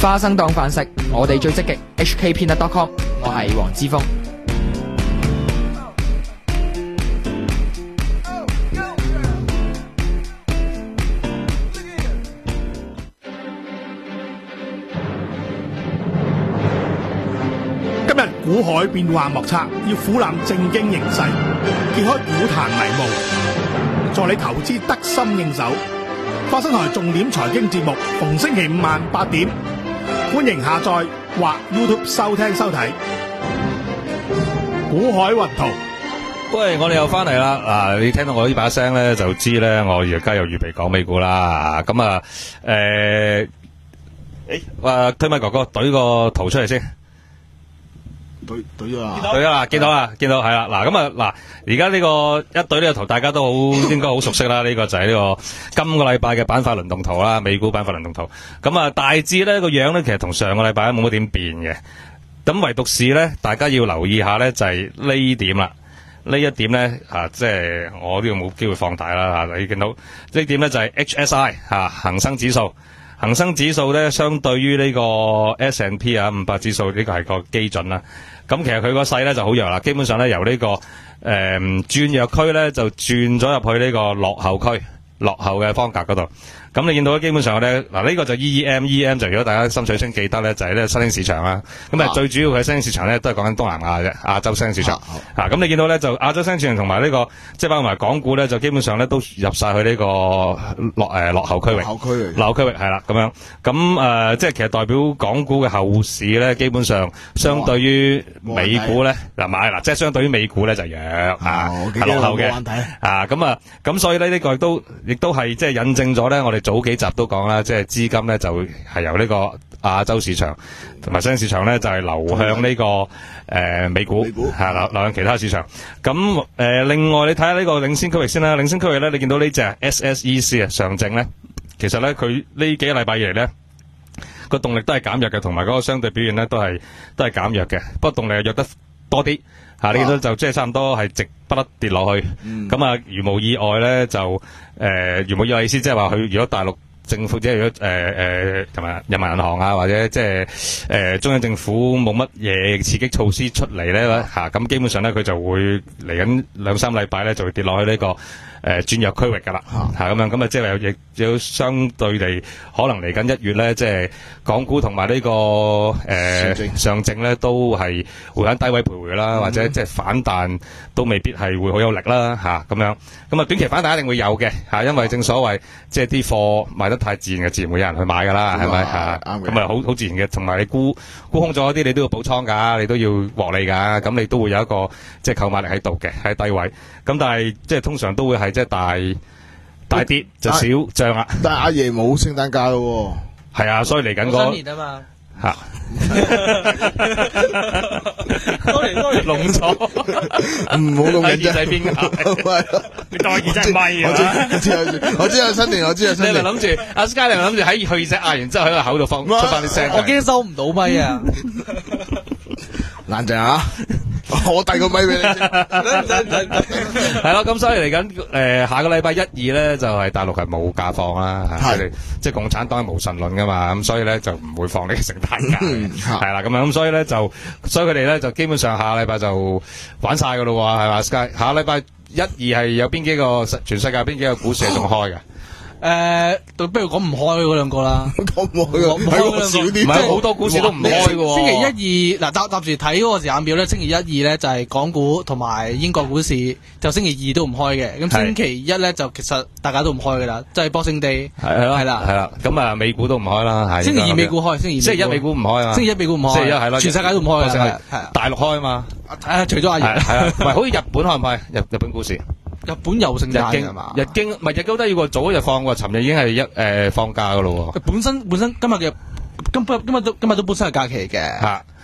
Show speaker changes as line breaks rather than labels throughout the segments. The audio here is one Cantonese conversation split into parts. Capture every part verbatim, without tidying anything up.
花生當飯食，我哋最積極 H K Peanut dot com， 我係黃之鋒。
今日股海變幻莫測，要俯覽正經形勢，揭開股壇迷霧，助你投資得心應手。花生台重點財經節目，逢星期五晚八點，歡迎下載或 YouTube 收聽收睇。股海雲圖，
喂，我哋又翻嚟啦！嗱，你聽到我呢把聲咧，就知咧，我而家又預備講美股啦。咁啊，誒，誒，話推米哥哥懟個圖出嚟先。
懟懟咗啦，
懟咗啦，見到啦，見到係啦。嗱，咁啊，嗱，而家呢個一懟呢個圖，大家都好應該好熟悉啦。呢個就係呢個今個禮拜嘅板塊輪動圖啦，美股板塊輪動圖。咁啊，大致咧個樣咧，其實同上個禮拜冇乜點變嘅。咁唯獨是咧，大家要留意下咧，就係呢點啦。呢一點咧，啊，即係我呢度冇機會放大啦。吓，你見到呢點咧就係 H S I 吓恒生指數。恒生指數咧，相對於呢個 S and P 啊五百指數，呢個係個基準啦。咁其實佢個勢咧就好弱啦，基本上咧由呢、這個誒、呃、轉弱區咧就轉咗入去呢個落後區、落後嘅方格嗰度。咁你見到咧，基本上咧嗱呢、這個就 E E M，E E M 就如果大家心水清記得咧，就係、是、呢個新興市場啦。咁啊最主要嘅新興市場咧都係講緊東南亞嘅亞洲新興市場。嚇、啊、咁、啊、你見到咧就亞洲新興市場同埋呢個即係包括埋港股咧，就基本上咧都入晒去呢個落誒落後區域。
落後區域，
落後區域係啦咁樣。咁誒、呃、即係其實代表港股嘅後市咧，基本上相對於美股咧嗱買嗱，即係相對於美股咧就弱嚇，係、哦、落後嘅啊咁啊咁，所以呢，呢、這個亦都亦都係即係引證咗咧，我哋早幾集都講啦，即係資金咧就係由呢個亞洲市場同埋新興市場咧就係、是、流向呢、這個誒、呃、美股係流流向其他市場。咁誒、呃、另外你睇下呢個領先區域先啦，領先區域咧你見到呢隻 S S E C 啊上證咧，其實咧佢呢幾個禮拜以嚟咧個動力都係減弱嘅，同埋嗰個相對表現咧都係都係減弱嘅，不過動力係弱得多啲吓、啊，你見到就即係差唔多係直不甩跌落去。咁、嗯、啊，如無意外咧就誒、呃，如無意外意思即係話佢如果大陸政府即係如果誒誒同埋人民銀行啊，或者即係誒中央政府冇乜嘢刺激措施出嚟咧吓，咁、啊、基本上咧佢就會嚟緊兩三禮拜咧就會跌落去呢、這個誒轉弱區域噶啦吓，咁樣咁啊即係有亦有相對地可能嚟緊一月咧，即係港股同埋呢個誒、呃、上證咧都係會喺低位徘徊啦、嗯，或者即係反彈都未必係會好有力啦吓，咁樣咁啊短期反彈一定會有嘅吓，因為正所謂即係啲貨賣得太自然嘅，自然會有人去買噶啦，係咪吓？咁啊好好自然嘅，同埋你沽沽空咗啲，你都要補倉噶，你都要獲利噶，咁你都會有一個即係購買力喺度嘅喺低位，咁但係即係通常都會係即係大大跌就少漲啦。
但係阿爺冇聖誕假咯，
係啊，所以嚟緊個
新年啊嘛。
吓，
多年多年
聾咗，
唔好咁嘅啫。
喺邊㗎？你當耳仔係咪啊？
我知我知我知有新年，我知有新年。
你咪諗住阿 Sky，你咪諗住喺去隻嗌完之後喺個口度放出翻啲聲。
我驚收唔到咪啊！
冷靜啊！我遞個咪俾你先。
係咯，咁所以嚟緊誒下個禮拜一二咧就係、是、大陸係冇假放啦，佢哋即係共產黨係無神論噶嘛，咁所以咧就唔會放呢個聖誕假，係啦咁樣，咁所以咧就所以佢哋咧就基本上下個禮拜就玩晒噶咯喎，係嘛 Sky？下個禮拜一二係有邊幾個全世界邊幾個股市係仲開嘅？
誒、呃，不如講唔開嗰兩個啦，
講唔開嘅，係少啲，
唔係好多股市都唔開嘅。
星期一二嗱，搭搭住睇嗰個時間表咧，星期一二咧就係、是、港股同埋英國股市，就星期二都唔開嘅。咁星期一咧就其實大家都唔開嘅啦，即係 Boxing Day 係咯，係啦，係啦。咁啊，美股都唔開啦，係。星期二美股開，星期二星期一美股唔開啊。星期一美股唔開，星期一係咯，全世界都唔開嘅，係大陸開啊嘛。誒，除咗阿爺，係啊，唔係好似日本開唔開？日日本股市。日本又聖誕係嘛？日經唔係日經都要個早一日放喎，尋日已經係一誒、呃、放假噶咯喎。本身本身今日嘅今今今日都今日都本身係假期嘅嚇，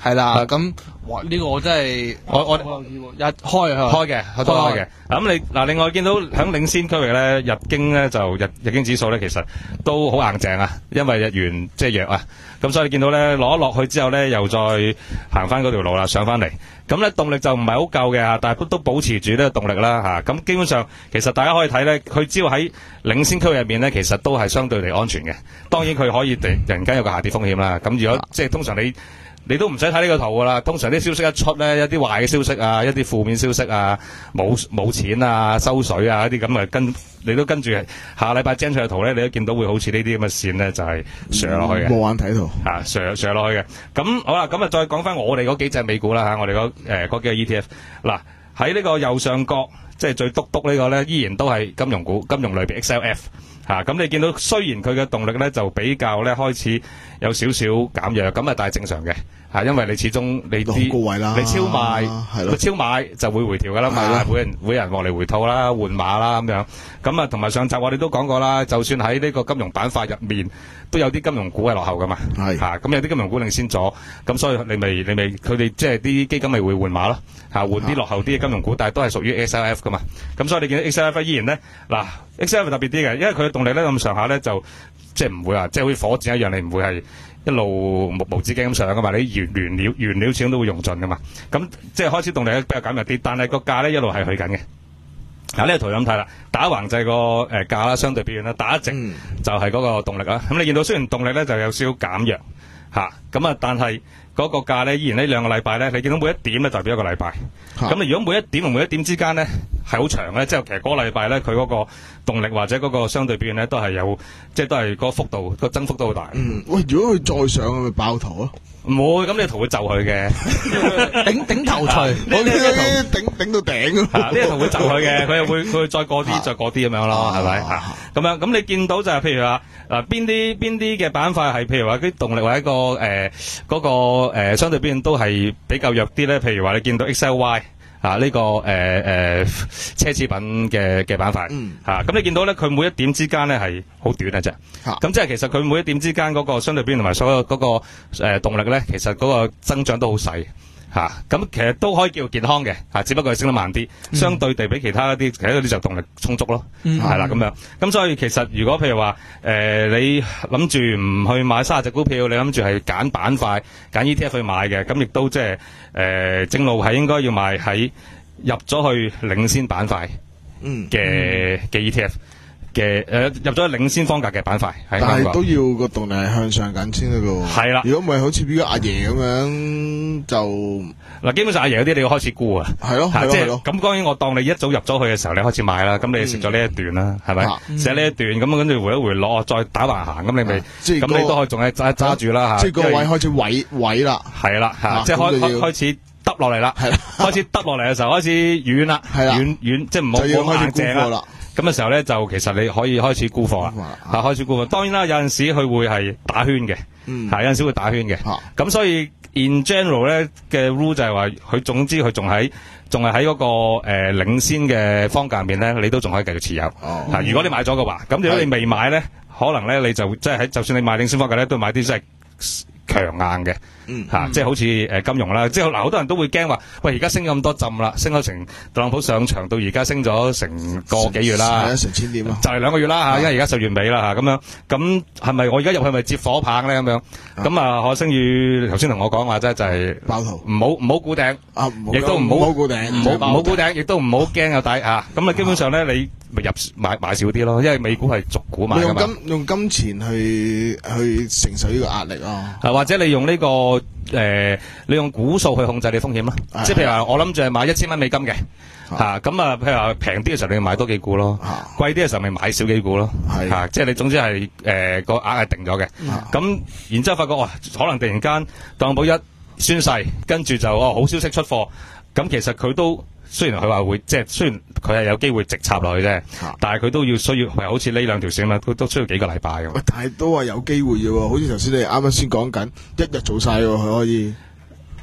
係啦，咁哇呢個我真係
我我
一開
開嘅，開多開嘅。咁你嗱，另外見到喺領先區域咧，日經咧就日日經指數咧，其實都好硬淨啊，因為日元即係弱啊。咁所以你見到咧攞落去之後咧，又再行翻嗰條路啦，上翻嚟。咁咧動力就唔係好夠嘅，但係都保持住呢個動力啦嚇。咁基本上其實大家可以睇咧，佢只要喺領先區入面咧，其實都係相對地安全嘅。當然佢可以突然間有個下跌風險啦。咁如果即係通常你你都唔使睇呢個圖噶啦，通常啲消息一出咧，一啲壞嘅消息啊，一啲負面消息啊，冇冇錢啊，收水啊，一啲咁啊跟你都跟住下禮拜張出嘅圖咧，你都見到會好似呢啲咁嘅線咧，就係上落去嘅。
冇眼睇圖
啊，上上落去嘅。咁好啦，咁啊再講翻我哋嗰幾隻美股啦嚇，我哋嗰誒嗰幾個 E T F 嗱喺呢個右上角，即係最篤篤呢個咧，依然都係金融股、金融類別 X L F。嚇咁、啊、你見到雖然佢嘅動力咧就比較咧開始有少少減弱，咁啊但係正常嘅嚇、啊，因為你始終你啲
高位啦，
你超賣
係咯，
超買就會回調噶啦嘛，每人每人獲利回吐啦，換馬啦咁樣。咁啊同埋上集我哋都講過啦，就算喺呢個金融板塊入面，都有啲金融股係落後噶嘛，係嚇咁有啲金融股領先咗，咁所以你咪你咪佢哋即係啲基金咪會換馬咯嚇，換啲落後啲嘅金融股，但係都係屬於 X L F 噶嘛。咁所以你見到 X L F 依然咧嗱 ，X L F 特別啲嘅，因為佢嘅動力咧咁上下咧就即係唔會話即係好似火箭一樣，你唔會係一路無無止境咁上噶嘛，你原原料原料始終都會用盡噶嘛。咁即係開始動力咧比較減弱啲，但係個價咧一路係去緊嘅。嗱呢個圖咁睇啦，打橫就係個誒價啦，相對表現啦，打直就係嗰個動力啦。咁、嗯、你見到雖然動力咧就有少少減弱嚇，咁啊但係嗰個價咧依然呢兩個禮拜咧，你見到每一點咧代表一個禮拜。咁你、啊、如果每一點同每一點之間咧係好長咧，即係其實嗰個禮拜咧佢嗰個動力或者嗰個相對表現咧都係有，即係都係個幅度個增幅都好大。
嗯，喂，如果佢再上，咪爆頭啊？
唔會，咁你圖會就佢嘅，
頂頂頭錘，
我呢個頂頂到頂啊！
呢個圖會就佢嘅，佢又會佢會再過啲，再過啲咁樣咯，係咪啊？咁樣咁你見到就係譬如話嗱，邊啲邊啲嘅板塊係譬如話啲動力或者一個誒嗰個誒相對表現都係比較弱啲咧？譬如話你見到 X L Y。啊！呢、這個誒誒、呃呃、奢侈品嘅嘅板塊，嚇咁、嗯啊、你見到咧，佢每一點之間咧係好短嘅啫。咁、啊、即係其實佢每一點之間嗰個相對表現同埋所有嗰、那個誒、呃、動力咧，其實嗰個增長都好細。嚇咁、啊、其實都可以叫健康嘅，嚇、啊、只不過係升得慢啲，嗯、相對地比其他一啲其他嗰啲就動力充足咯，係啦咁樣。咁所以其實如果譬如話誒、呃、你諗住唔去買三十隻股票，你諗住係揀板塊揀 E T F 去買嘅，咁亦都即係誒正路係應該要買喺入咗去領先板塊嘅嘅 E T F。嘅誒、呃、入咗領先方格嘅板塊，
但係都要個動力係向上緊先得嘅喎。係啦，如果唔係好似邊個阿爺咁樣就
嗱，基本上阿爺嗰啲你要開始沽啊。係咯，係咯。咁當然我當你一早入咗去嘅時候，你開始買啦。咁你食咗呢一段啦，係咪、嗯？食呢一段咁跟住回一回落，再打橫行，咁你咪咁、那個、你都可以仲係揸揸住啦嚇。
即係個位開始位位啦。係
啦嚇，即係開開開始耷落嚟啦。係啦，開始耷落嚟嘅時候開始軟啦，軟軟即係唔好好硬淨啦。咁嘅時候咧，就其實你可以開始沽貨啦，嚇、啊、開始沽貨。當然啦，有陣時佢會係打圈嘅，嚇、嗯、有陣時會打圈嘅。咁、啊、所以 in general 咧嘅 rule 就係話，佢總之佢仲喺仲係喺嗰個誒、呃、領先嘅方格入面咧，你都仲可以繼續持有。哦、啊，如果你買咗嘅話，咁如果你未買咧，可能咧你就即係喺就算你買領先方格咧，都買啲即係強硬嘅，嗯吓、啊，即係好似誒金融啦，即係嗱，好多人都會驚話，喂，而家升咗咁多浸啦，升咗成特朗普上場到而家升咗成個幾月啦，
成，成千點啊，
就係兩個月啦吓，啊、因為而家十月尾啦吓，咁樣，咁係咪我而家入去咪接火棒咧咁樣？咁啊，何星宇頭先同我講話啫，就係爆頭，唔好唔好估頂，亦都唔好估頂，唔好唔好估頂，亦都唔好驚有底吓，咁啊，基本上咧你。咪入買買少啲咯，因為美股係逐股買噶嘛。用金
用金錢去去承受呢個壓力啊，
係或者你用呢、這個誒、呃，你用股數去控制你風險咯。啊、即係譬如話，我諗住係買一千蚊美金嘅嚇，咁啊，譬如話平啲嘅時候你買多幾股咯，啊、貴啲嘅時候咪買少幾股咯。係嚇、啊，即係你總之係誒個額係定咗嘅。咁、啊、然之後發覺哇，可能突然間特朗普一宣誓，跟住就哦好消息出貨，咁其實佢都。雖然佢話會即係，雖然佢係有機會直插落去啫，啊、但係佢都要需要，係好似呢兩條線嘛，都都需要幾個禮拜嘅。
但係都話有機會嘅喎，好似頭先你啱啱先講緊，一日做晒喎，佢可以。誒、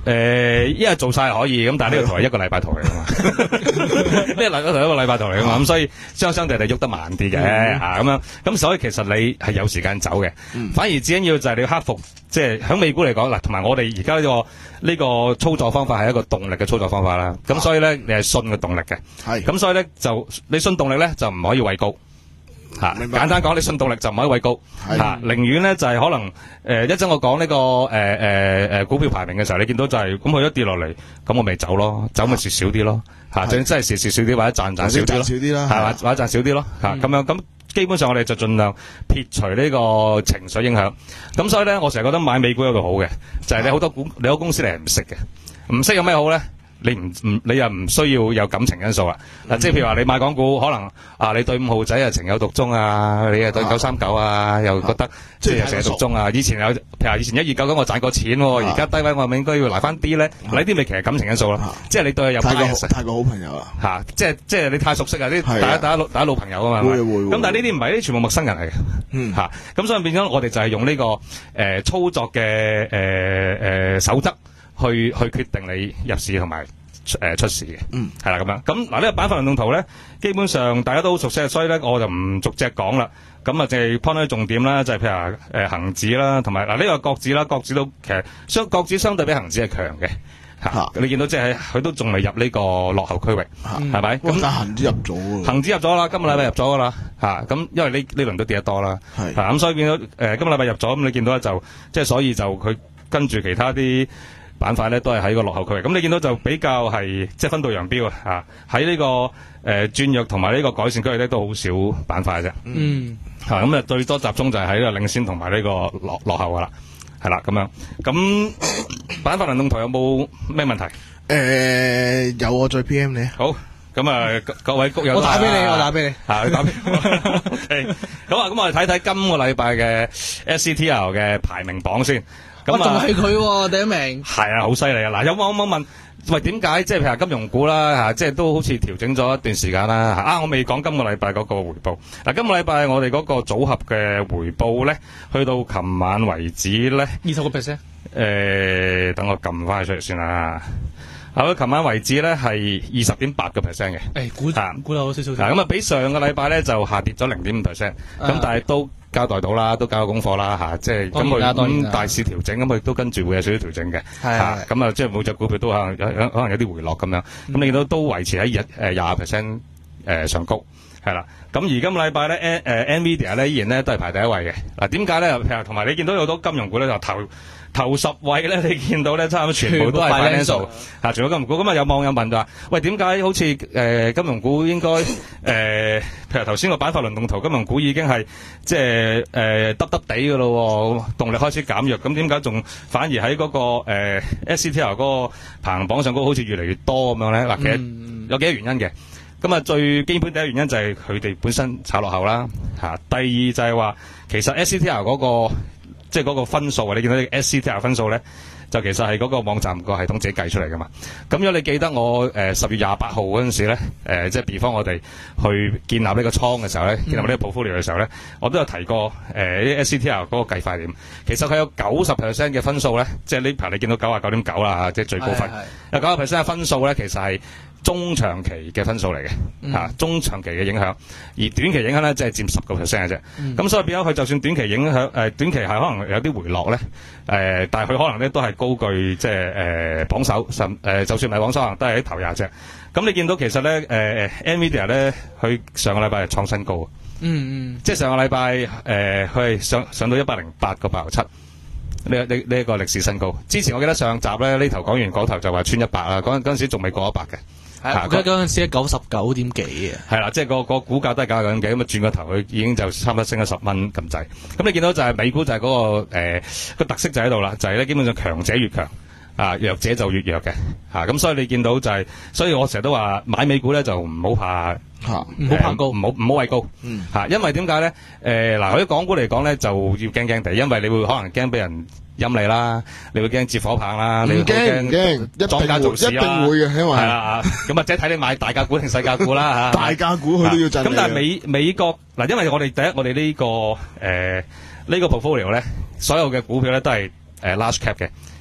誒，一日做晒可以，咁但係呢個圖係一個禮拜圖嚟噶嘛，呢個禮圖係一個禮拜圖嚟噶嘛，咁所以相相對地喐得慢啲嘅吓，咁樣，咁所以其實你係有時間走嘅，反而至緊要就係你要克服，即係喺美股嚟講嗱，同埋我哋而家呢個呢個操作方法係一個動力嘅操作方法啦，咁所以咧你係信個動力嘅，係，咁所以咧就你信動力咧就唔可以畏高。吓，簡單講，你信動力就唔可以畏高，吓，寧願咧就係可能誒一陣我講呢個誒誒誒股票排名嘅時候，你見到就係咁佢一跌落嚟，咁我咪走咯，走咪蝕少啲咯，吓，真真係蝕蝕少啲或者賺賺少啲咯，少啲啦，係嘛，或者賺少啲咯，吓，咁樣咁基本上我哋就盡量撇除呢個情緒影響，咁所以咧我成日覺得買美股有個好嘅，就係你好多股你好多公司你係唔識嘅，唔識有咩好咧？你唔唔你又唔需要有感情因素啦，嗱、嗯，即係譬如話你買港股，可能啊你對五號仔啊情有獨鐘啊，你啊對九三九啊又覺得、啊、即係成日獨鐘啊，以前有譬如話以前一二九九我賺過錢，而、啊、家低位我咪應該要嚟翻啲咧，呢啲咪其實感情因素咯、啊，即係你對佢有太過太過好朋友啦，吓、啊，即係即係你太熟悉啊啲大家大家老大家老朋友啊嘛，咁但係呢啲唔係，呢啲全部陌生人嚟嘅，吓、嗯，咁、啊、所以變咗我哋就係用呢、這個誒、呃、操作嘅誒誒守則。去去決定你入市同埋誒出市嘅，嗯，係啦咁樣。咁嗱呢個板塊輪動圖咧，基本上大家都好熟悉，所以咧我就唔逐隻講啦。咁啊，就係 point 啲重點啦，就係、是、譬如話誒恒指啦，同埋嗱呢個國指啦，國指都其實相國指相對比恒指係強嘅嚇、啊。你見到即係佢都仲未入呢個落後區域，係咪？咁
但係恒指入咗，
恒指入咗啦，今個禮拜入咗噶啦嚇。咁因為呢呢輪都跌得多啦，係咁、啊、所以變咗誒、呃、今個禮拜入咗，咁你見到咧就即係所以就佢跟住其他啲板塊咧都係喺個落後區域，咁你見到就比較係即係分道揚鑣啊！喺呢、這個誒、呃、轉弱同埋呢個改善區域咧都好少板塊啫。嗯，嚇咁啊最多集中就係喺呢個領先同埋呢個落落後噶啦，係啦咁樣。咁板塊輪動圖有冇咩問題？誒、
呃、有我再 P M 你。
好，咁啊各位谷友，
我打俾你，我打俾你。
嚇你打俾我。OK，咁啊咁我哋睇睇今個禮拜嘅 S C T L 嘅排名榜先。
咁仲係佢第一名，
係啊，好犀利啊！嗱，有冇有冇問？喂，點解即係譬如金融股啦嚇，即係都好似調整咗一段時間啦嚇。啊，我未講今個禮拜嗰個回報。嗱，今個禮拜我哋嗰個組合嘅回報咧，去到琴晚為止咧，
二十個 percent。
誒，等我撳翻出嚟先啦。好，琴晚為止咧係二十點八個 percent 嘅。
誒，估估到少少。
嗱，咁啊，比上個禮拜咧就下跌咗零點五 percent。咁但係都交代到啦，都交咗功課啦嚇，即係咁佢咁大市調整，咁佢都跟住會有少少調整嘅嚇，咁啊即係每隻股票都可能有有可能有啲回落咁樣，咁、嗯、你見到都維持喺日誒廿 percent 誒上高係啦，咁而今個禮拜咧誒 Nvidia 咧依然咧都係排第一位嘅。嗱，點解咧？譬如同埋你見到有好多金融股咧就頭頭十位咧，你見到咧差唔多全部都係 financial 嚇，除咗金融股。咁啊有網友問就話：喂，點解好似誒、呃、金融股應該誒、呃，譬如頭先個板塊輪動圖，金融股已經係即係誒耷耷地嘅咯，動力開始減弱，咁點解仲反而喺嗰、那個、呃、S C T L 嗰個排行榜上高好似越嚟越多咁樣咧？嗱，其實有幾個原因嘅。咁啊，最基本第一原因就係佢哋本身炒落後啦嚇。第二就係話，其實 S C T L 嗰、那個即係嗰個分數啊，你見到呢個 S C T L 分數咧，就其實係嗰個網站個系統自己計出嚟噶嘛。咁如果你記得我誒十月廿八號嗰陣時咧，誒、呃、即係 before 我哋去建立呢個倉嘅時候咧，建立呢個 portfolio 嘅時候咧，我都有提過誒啲 S C T L 嗰個計法點。其實佢有九十 percent 嘅分數咧，即係呢排你見到九啊九點九啦，即係最高分。有九十 percent 嘅分數咧，其實係中長期嘅分數嚟嘅，嚇、嗯啊、中長期嘅影響，而短期影響咧，即係佔十個 percent 嘅啫。咁、嗯、所以變咗佢就算短期影響，誒、呃、短期係可能有啲回落咧，誒、呃，但係佢可能咧都係高居即係誒榜首，甚、呃、誒就算唔係榜首，可能都係喺頭廿隻。咁你見到其實咧，誒、呃、Nvidia 咧，佢上個禮拜係創新高，嗯嗯，即係上個禮拜誒佢係上上到一百零八個八毫七。呢呢呢一個歷史新高。之前我記得上集咧呢頭講完嗰頭就話穿一百啦，嗰嗰陣時仲未過一百嘅。
係嗰嗰陣時係九十九點幾嘅。係
啦，即係個個股價都係九十九點幾，咁啊轉個頭佢已經就差唔多升咗十蚊咁滯。咁你見到就係美股就係嗰、那個誒個、呃、特色就喺度啦，就係、是、咧基本上強者越強，啊弱者就越弱嘅。嚇、啊、咁所以你見到就係、是，所以我成日都話買美股咧就唔好怕嚇，唔好怕高，唔好唔好畏高。嗯。嚇、啊，因為點解咧？誒嗱，喺港股嚟講咧就要驚驚地，因為你會可能驚俾人陰你啦，你會驚接火棒啦，你會驚
驚莊家做事啦，一定會嘅，因為係啦，
咁或者睇你買大價股定細價股啦嚇。
大價股佢都要震。
咁但係美美國嗱，因為我哋第一我哋呢、這個誒呢、呃這個 portfolio 咧，所有嘅股票咧都係誒 large cap 嘅，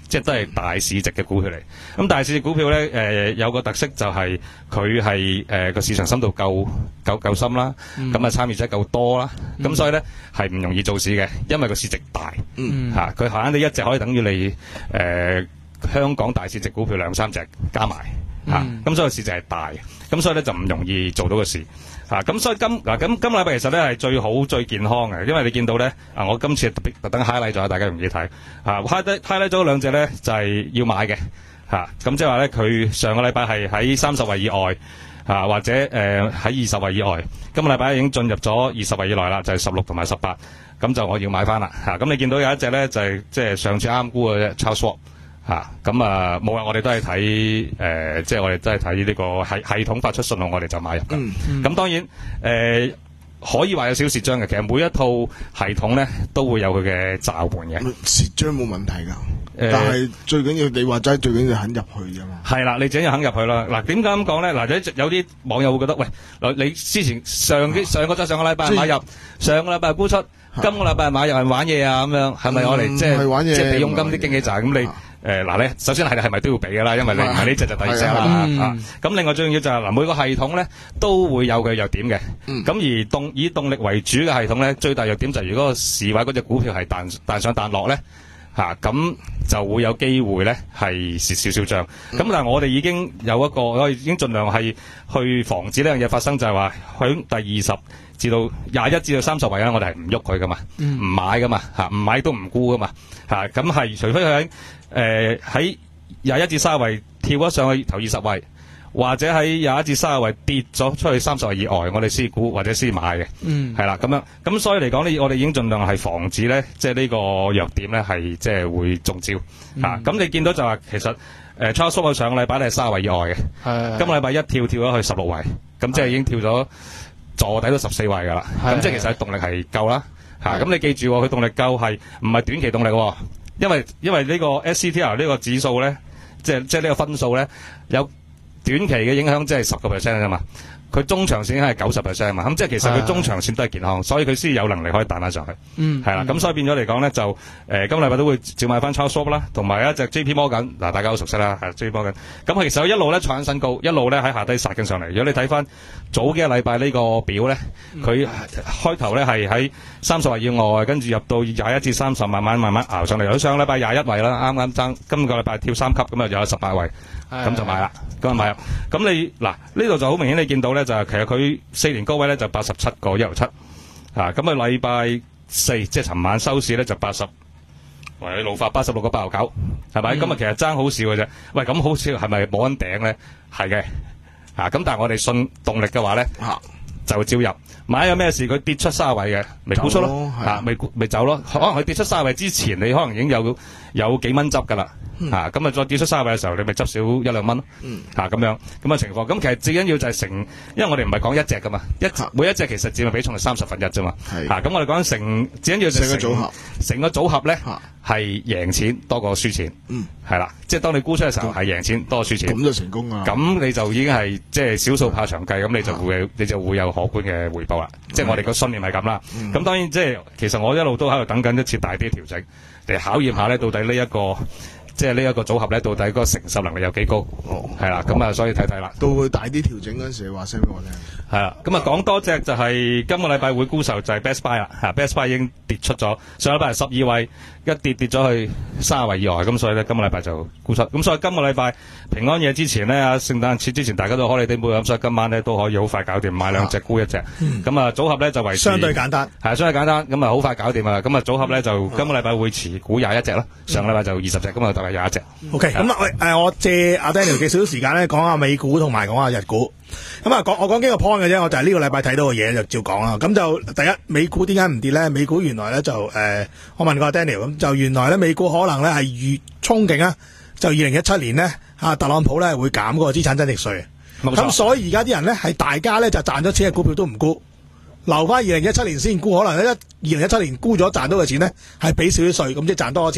即係都係大市值嘅股票嚟。咁大市值股票咧，誒、呃、有個特色就係佢係誒個市場深度夠夠夠深啦，咁啊參與者夠多啦，咁、嗯、所以咧係唔容易做市嘅，因為個市值大，
嗯
嚇佢閒閒哋一隻可以等於你誒、呃、香港大市值股票兩三隻加埋嚇，咁、嗯啊、所以市值係大，咁所以咧就唔容易做到個市。啊，咁所以今嗱咁今個禮拜其實咧係最好最健康嘅，因為你見到咧啊，我今次特別特登 highlight 咗，大家容易睇啊 highlight highlight 咗兩隻咧就係、是、要買嘅嚇，咁即係話咧佢上個禮拜係喺三十位以外啊，或者誒喺二十位以外，今個禮拜已經進入咗二十位以內啦，就係十六同埋十八，咁就我要買翻啦嚇。咁、啊、你見到有一隻咧就係即係上次啱估嘅 Charles Schwab。嚇咁啊冇啊！我哋都係睇誒，即係我哋都係睇呢個系系統發出信號，我哋就買入㗎。咁、嗯嗯、當然誒、呃、可以話有少少蝕張嘅，其實每一套系統咧都會有佢嘅罩盤嘅。
蝕張冇問題㗎，呃、但係最緊要你話齋，最緊要肯入去啫嘛。係
啦，你自己要肯入去啦。嗱點解咁講咧？嗱有啲網友會覺得，喂，你之前上幾、啊、上個週上個禮拜買入，上個禮拜沽出，今個禮拜買入係玩嘢啊咁樣，係咪我哋即係即係俾佣金啲經紀賺咁你？誒嗱咧，首先係係咪都要俾㗎啦？因為你唔係呢隻就第二隻啦啊！咁另外最重要就係嗱，每個系統咧都會有佢弱點嘅。咁、嗯、而動以動力為主嘅系統咧，最大弱點就係如果個市位嗰隻股票係彈彈上彈落咧嚇，咁、啊、就會有機會咧係蝕少少帳。咁、嗯、但係我哋已經有一個，我哋已經盡量係去防止呢樣嘢發生，就係話喺第二十至到廿一至到三十位咧，我哋係唔喐佢噶嘛，唔、嗯、買噶嘛嚇，唔買都唔沽噶嘛嚇。咁係除非佢喺誒喺廿一至三十位跳咗上去頭二十位，或者喺廿一至三十位跌咗出去三十位以外，我哋先沽或者先買嘅，嗯，係啦咁樣。咁所以嚟講咧，我哋已經盡量係防止咧，即係呢個弱點咧係即係會中招嚇。咁、嗯啊、你見到就話其實誒 Charles Schwab 上個禮拜咧係三十位以外嘅，係今個禮拜一跳跳咗去十六位，咁即係已經跳咗坐底到十四位㗎啦。咁即係其實動力係夠啦嚇。咁、啊、你記住，佢動力夠係唔係短期動力喎？因為因為呢個 S C T R 呢個指數咧，即係即係呢個分數咧，有短期嘅影響，即係十個 percent 啫嘛。佢中長線係九十 percent 嘛，咁即係其實佢中長線都係健康，所以佢先有能力可以彈翻上去。嗯，係啦，咁所以變咗嚟講咧，就誒、呃、今個禮拜都會照買翻 Charles Schwab 啦，同埋一隻 J P Morgan 嗱，大家好熟悉啦，係 J P Morgan。咁其實一路咧創緊新高，一路咧喺下低殺緊上嚟。如果你睇翻早幾個禮拜呢個表咧，佢、嗯、開頭咧係喺三十位以外，跟住入到廿一至三十，慢慢慢慢熬上嚟。有上個禮拜廿一位啦，啱啱爭，今個禮拜跳三級，咁啊有十八位。咁就買啦，咁就買入。咁你嗱呢度就好明顯，你見到咧就係其實佢四年高位咧就八十七個一毫七，啊咁啊禮拜四即係尋晚收市咧就八十，喂老法八十六個八毫九，係咪？咁啊其實爭好少嘅啫。喂，咁好少係咪冇緊頂咧？係嘅，啊咁但係我哋信動力嘅話咧，就照入。買有咩事？佢跌出三十位嘅，咪沽出咯，嚇咪咪走咯。可能佢跌出三十位之前，你可能已經有有幾蚊執㗎啦。嗯、啊，咁啊再跌出三十位嘅時候，你咪執少一兩蚊咯。嗯，啊咁樣咁嘅情況，咁其實最緊要就係成，因為我哋唔係講一隻噶嘛，一每一隻其實佔嘅比重係三十分一啫嘛。係，啊咁我哋講成，最緊要就成個組合，成個組合咧係贏錢多過輸錢。嗯，係啦，即係當你沽出嘅時候係贏錢多過輸錢。咁就成功啊！咁你就已經係即係少數怕長計，咁你就會你就會有可觀嘅回報啦。即係我哋個信念係咁啦。咁、嗯、當然即係其實我一路都喺度等緊一次大啲調整嚟考驗下咧，到底呢、這、一個。即係呢一個組合咧，到底個承受能力有幾高？哦，係啦，咁啊，所以睇睇啦。到佢大啲調整嗰陣時，話聲俾我聽。係啦，咁啊講多隻就係今個禮拜會沽售就係 Best Buy 啦，嚇 Best Buy 已經跌出咗，上禮拜係十二位，一跌跌咗去三十位以外，咁所以咧今個禮拜就沽出。咁所以今個禮拜平安夜之前咧，啊聖誕節之前大家都開你啲杯，咁所以今晚咧都可以好快搞掂，買兩隻沽一隻。咁啊組合咧就維持相對簡單，係相對簡單，咁啊好快搞掂啊！咁啊組合咧就今個禮拜會持股廿一隻啦，上個禮拜就二十隻，咁啊大概廿一隻。
OK，咁啊喂，誒我借阿 Daniel 嘅少少時間咧，講下美股同埋講下日股。咁啊，講我講幾個 point 嘅啫，我就係呢個禮拜睇到嘅嘢就照講啦。咁就第一，美股點解唔跌咧？美股原來咧就誒、呃，我問過阿 Daniel，咁就原來咧美股可能咧係預憧憬啊，就二零一七年咧啊特朗普咧會減嗰個資產增值稅。咁所以而家啲人咧係大家咧就賺咗錢嘅股票都唔沽，留翻二零一七年先沽，可能咧二零一七年沽咗賺到嘅錢咧係俾少少稅，咁即係賺多咗錢。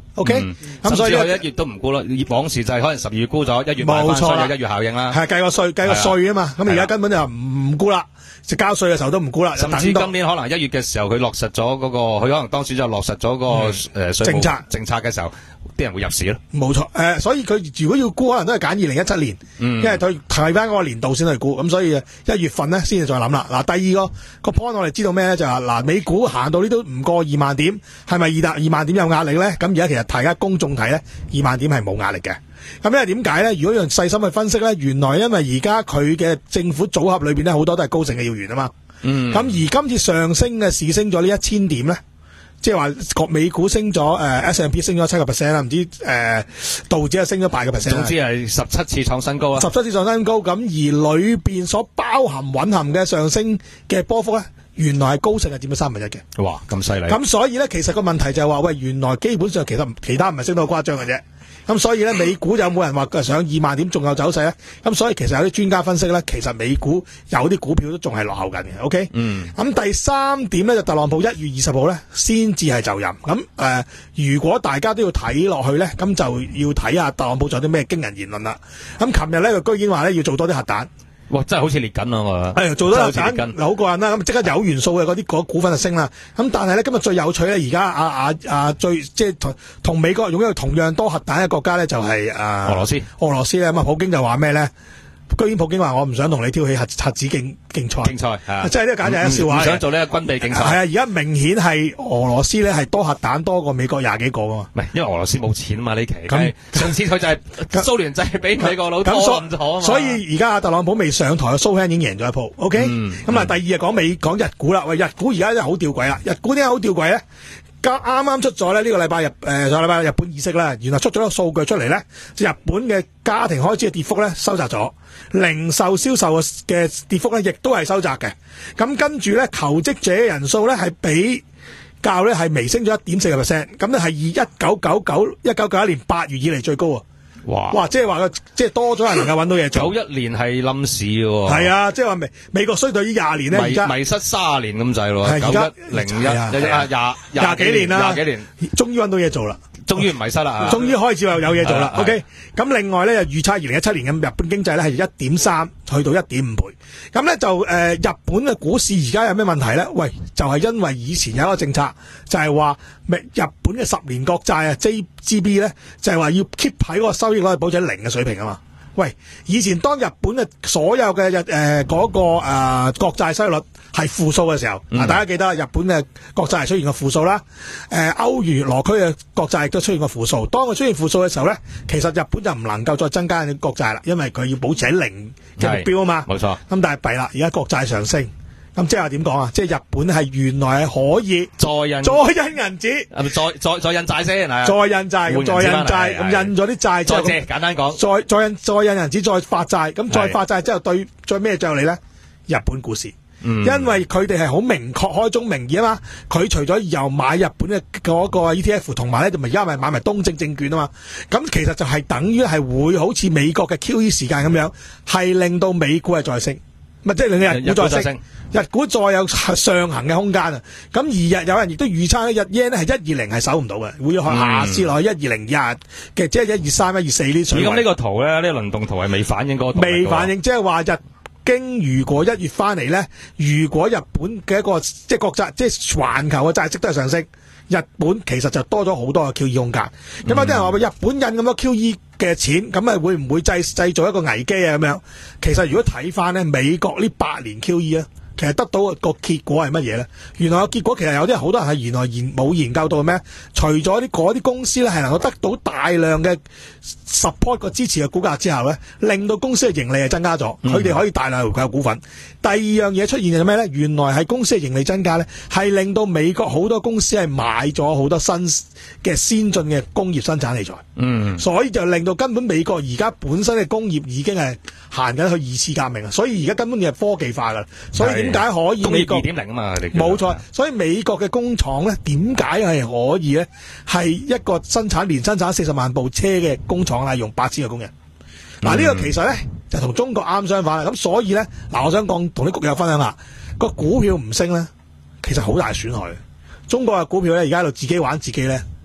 OK，
咁所以一月都唔沽啦，往時就係可能十二月沽咗，一月買翻，所以有一月效應啦。
係計個稅，計個稅啊嘛。咁而家根本就唔沽啦，就交稅嘅時候都唔沽啦。
甚至今年可能一月嘅時候，佢落實咗嗰個，佢可能當時就落實咗個誒稅
政策
政策嘅時候，啲人會入市咯。
冇錯，誒，所以佢如果要沽，可能都係揀二零一七年，因為佢睇翻嗰個年度先去沽。咁所以一月份咧先至再諗啦。嗱，第二個個 point 我哋知道咩咧？就係嗱，美股行到呢都唔過二萬點，係咪二達二萬點有壓力咧？咁而家其實大家公眾睇咧，二萬點係冇壓力嘅。咁因為點解咧？如果用細心去分析咧，原來因為而家佢嘅政府組合裏邊咧，好多都係高盛嘅要員啊嘛。嗯。咁而今次上升嘅市升咗呢一千點咧，即係話國美股升咗，誒 S and P 升咗七個 percent 啦，唔知誒道指係升咗八個 percent。
總之係十七次創新高啊！
十七次創新高，咁而裏邊所包含蘊含嘅上升嘅波幅咧，原來係高盛係佔咗三分一嘅。
哇，咁犀利！
咁所以咧，其實個問題就係話，喂，原來基本上其實其他唔係升到好誇張嘅啫。咁所以咧，美股有冇人話上二萬點仲有走勢咧？咁所以其實有啲專家分析咧，其實美股有啲股票都仲係落後緊嘅。OK，嗯。咁第三點咧，就特朗普一月二十號咧先至係就任。咁誒、呃，如果大家都要睇落去咧，咁就要睇下特朗普仲有啲咩驚人言論啦。咁琴日咧，佢居然話咧要做多啲核彈。
哇！真係好似裂緊啊！我
係做多核彈，好過癮啦！咁即刻有元素嘅嗰啲嗰股份就升啦。咁但係咧，今日最有趣咧，而家啊啊啊最即係同同美國擁有同樣多核彈嘅國家咧，就係、是、啊
俄羅斯。
俄羅斯咧，咁啊，普京就話咩咧？居然普京話我唔想同你挑起核核子競競賽，
競賽係
即係呢個簡直係一笑話。
唔想做呢個軍備競賽。係
啊，而家明顯係俄羅斯咧係多核彈多過美國廿幾個噶嘛。
唔係，因為俄羅斯冇錢啊嘛呢期。咁上次佢就係蘇聯就係俾美國佬拖冧咗啊嘛。
所以而家特朗普未上台，蘇興已經贏咗一鋪。OK，咁啊，第二日講美講日股啦。喂，日股而家真係好吊詭啦。日股點解好吊詭咧？啱啱出咗咧，呢個禮拜日誒上禮拜日本議息啦，原來出咗個數據出嚟咧，日本嘅家庭開支嘅跌幅咧收窄咗，零售銷售嘅跌幅咧亦都係收窄嘅。咁跟住咧，求職者人數咧係比較咧係微升咗一點四個 percent，咁咧係以一九九九一九九一年八月以嚟最高啊！哇！哇！即係話個即係多咗人能夠揾到嘢做。
九一年係冧市喎。
係啊，即係話美美國衰退呢廿年咧，而家
迷失卅年咁滯咯。
係而家
零一廿廿
廿幾年啦，
廿幾年，
終於揾到嘢做啦。
終於唔迷失啦，
終於開始有有嘢做啦。OK，咁另外咧又預測二零一七年嘅日本經濟咧係一點三去到一點五倍。咁咧就誒、呃、日本嘅股市而家有咩問題咧？喂，就係、是、因為以前有一個政策，就係話日本嘅十年國債啊 J G B 咧，就係話要 keep 喺嗰個收益率保持零嘅水平啊嘛。喂，以前當日本嘅所有嘅日誒嗰個誒、呃、國債收益率係負數嘅時候，嗱、嗯、大家記得日本嘅國債係出現個負數啦，誒、呃、歐元羅區嘅國債亦都出現個負數。當佢出現負數嘅時候咧，其實日本就唔能夠再增加啲國債啦，因為佢要保持喺零嘅目標啊嘛。
冇錯。咁
但係弊啦，而家國債上升。咁即係話點講啊？即係日本係原來係可以
再印
再印銀紙，
再再再印債先係
再印債，再印債，咁印咗啲債，
再借簡單講，
再再印再印銀紙，再發債，咁再發債之後對再咩着你咧？日本股市，嗯、因為佢哋係好明確開宗明義啊嘛。佢除咗又買日本嘅嗰個 E T F， 同埋咧就咪而家咪買埋東證證券啊嘛。咁其實就係等於係會好似美國嘅 Q E 時間咁樣，係令到美股係再升，咪即係令日股再升。日股再有上行嘅空間啊！咁而日有人亦都預測咧，日 yen 咧係一二零係守唔到嘅，會要下試落去一二零廿嘅，即係一二三、一二四呢水位。
咁呢個圖咧，呢、這個輪動圖係未反映嗰個圖。
未反映，即係話日經如果一月翻嚟咧，如果日本嘅一個即係國債，即係環球嘅債息都係上升，日本其實就多咗好多嘅 Q E 空間。咁、嗯、有啲人話日本印咁多 Q E 嘅錢，咁啊會唔會製製造一個危機啊？咁樣其實如果睇翻咧，美國呢八年 Q E 啊。其實得到個結果係乜嘢咧？原來個結果其實有啲好多人係原來研冇研究到咩？除咗啲嗰啲公司咧係能夠得到大量嘅 support 個支持嘅股價之後咧，令到公司嘅盈利係增加咗，佢、嗯、哋可以大量回購股份。第二樣嘢出現係咩咧？原來係公司嘅盈利增加咧，係令到美國好多公司係買咗好多新嘅先進嘅工業生產器材。嗯，所以就令到根本美國而家本身嘅工業已經係行緊去二次革命啊！所以而家根本就係科技化噶，所以點解可以美國
二點零啊嘛？
冇錯，所以美國嘅工廠咧，點解係可以咧？係一個生產年生產四十萬部車嘅工廠係用八千個工人。嗱、嗯，呢、這個其實咧就同中國啱相反啦。咁所以咧，嗱，我想講同啲局友分享下，個股票唔升咧，其實好大損害。中國嘅股票咧，而家喺度自己玩自己咧，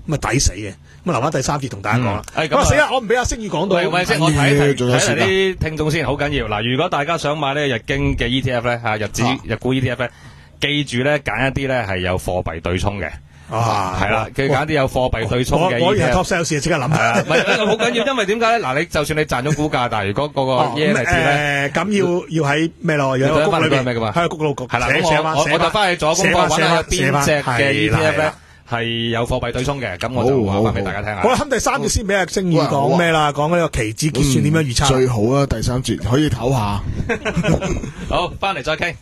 咁啊抵死嘅。咁留翻第三節同大家講啦。咁啊死啦！我唔俾阿星宇講到。
喂喂，先我睇睇睇嚟啲聽眾先，好緊要。嗱，如果大家想買呢日經嘅 E T F 咧，嚇日指日股 E T F 咧，記住咧揀一啲咧係有貨幣對沖嘅。啊，係啦，佢揀啲有貨幣對沖嘅 E T F。我我係 top sales 即刻諗。係啊，唔係好緊要，因為點解咧？嗱，你就算你賺咗股價，但係如果嗰個 yen 嚟咧，
誒咁要要喺咩咯？有個谷裏邊咩噶嘛？喺個谷裏谷。
係啦，我我我就翻去左公幫揾下邊隻嘅 E T F 咧。係有貨幣對沖嘅，咁我就話翻俾大家聽下。
好啦，咁第三節先俾阿星宇講咩啦？講呢個期指結算點樣預測？
最好啊，第三節可以唞下。
好，翻嚟再傾。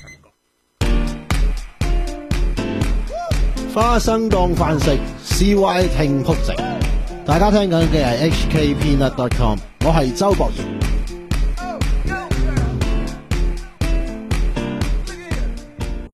花生當飯食 ，C Y 聽曲直。大家聽緊嘅係 H K Peanut dot com， 我係周博賢。